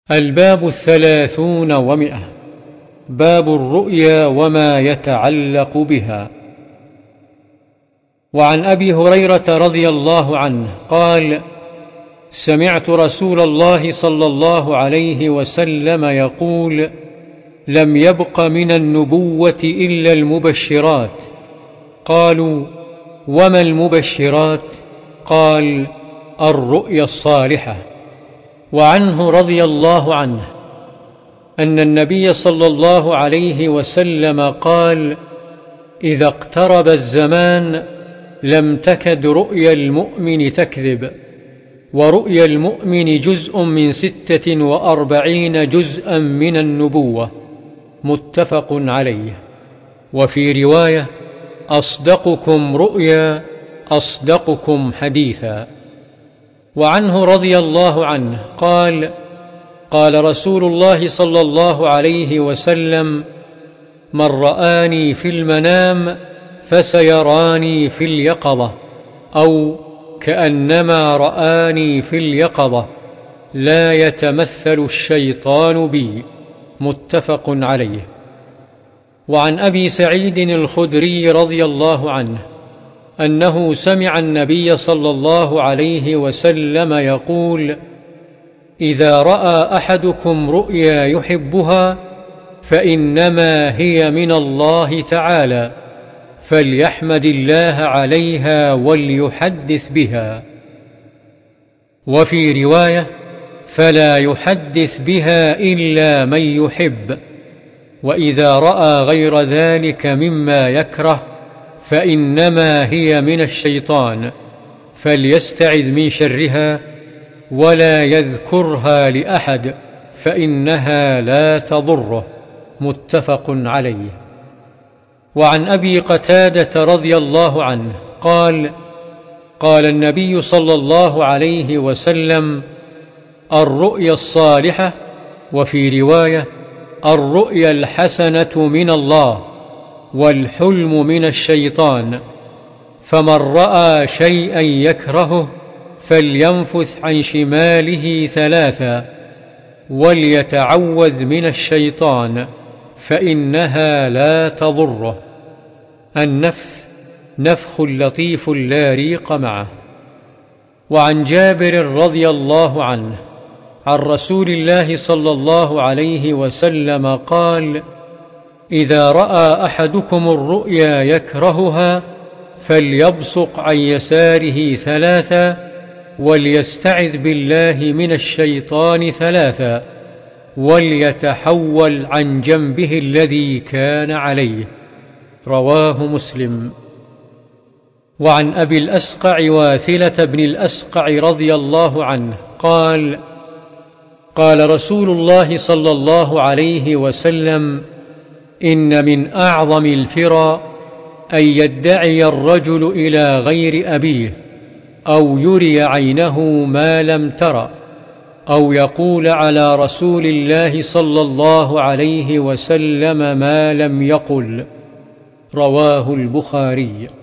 الباب 30 و100. باب الرؤيا وما يتعلق بها. وعن أبي هريرة رضي الله عنه قال: سمعت رسول الله صلى الله عليه وسلم يقول: لم يبق من النبوة إلا المبشرات. قالوا: وما المبشرات؟ قال: الرؤيا الصالحة. وعنه رضي الله عنه أن النبي صلى الله عليه وسلم قال: إذا اقترب الزمان لم تكد رؤيا المؤمن تكذب، ورؤيا المؤمن جزء من 46 جزءا من النبوة. متفق عليه. وفي رواية: أصدقكم رؤيا أصدقكم حديثا. وعنه رضي الله عنه قال: قال رسول الله صلى الله عليه وسلم: من رآني في المنام فسيراني في اليقظة، أو كأنما رآني في اليقظة، لا يتمثل الشيطان بي. متفق عليه. وعن أبي سعيد الخدري رضي الله عنه أنه سمع النبي صلى الله عليه وسلم يقول: إذا رأى أحدكم رؤيا يحبها فإنما هي من الله تعالى، فليحمد الله عليها وليحدث بها. وفي رواية: فلا يحدث بها إلا من يحب. وإذا رأى غير ذلك مما يكره فإنما هي من الشيطان، فليستعذ من شرها ولا يذكرها لأحد، فإنها لا تضره. متفق عليه. وعن أبي قتادة رضي الله عنه قال: قال النبي صلى الله عليه وسلم: الرؤيا الصالحة، وفي رواية: الرؤيا الحسنة من الله، والحلم من الشيطان. فمن رأى شيئا يكرهه فلينفث عن شماله 3، وليتعوذ من الشيطان، فإنها لا تضره. النفث نفخ لطيف لا ريق معه. وعن جابر رضي الله عنه عن رسول الله صلى الله عليه وسلم قال: إذا رأى أحدكم الرؤيا يكرهها فليبصق عن يساره 3، وليستعذ بالله من الشيطان 3، وليتحول عن جنبه الذي كان عليه. رواه مسلم. وعن أبي الأسقع واثلة بن الأسقع رضي الله عنه قال: قال رسول الله صلى الله عليه وسلم: إن من أعظم الفرى أن يدعي الرجل إلى غير أبيه، أو يري عينه ما لم تر، أو يقول على رسول الله صلى الله عليه وسلم ما لم يقل. رواه البخاري.